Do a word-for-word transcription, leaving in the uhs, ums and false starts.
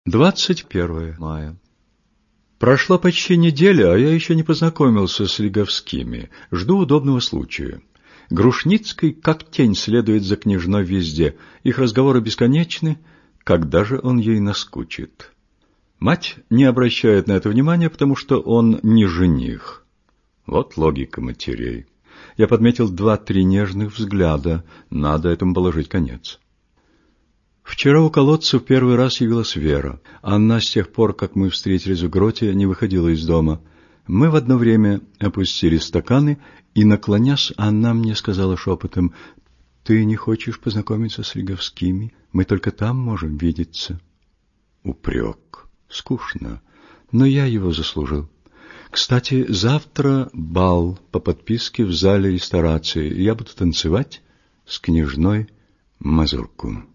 двадцать первое мая. Прошла почти неделя, а я еще не познакомился с Лиговскими. Жду удобного случая. Грушницкий как тень следует за княжной везде. Их разговоры бесконечны. Когда же он ей наскучит? Мать не обращает на это внимания, потому что он не жених. Вот логика матерей. Я подметил два-три нежных взгляда. Надо этому положить конец. Вчера у колодца в первый раз явилась Вера. Она с тех пор, как мы встретились в гроте, не выходила из дома. Мы в одно время опустили стаканы, и, наклонясь, она мне сказала шепотом: «Ты не хочешь познакомиться с Лиговскими? Мы только там можем видеться». Упрек. Скучно, но я его заслужил. Кстати, завтра бал по подписке в зале ресторации. Я буду танцевать с княжной Мазурку.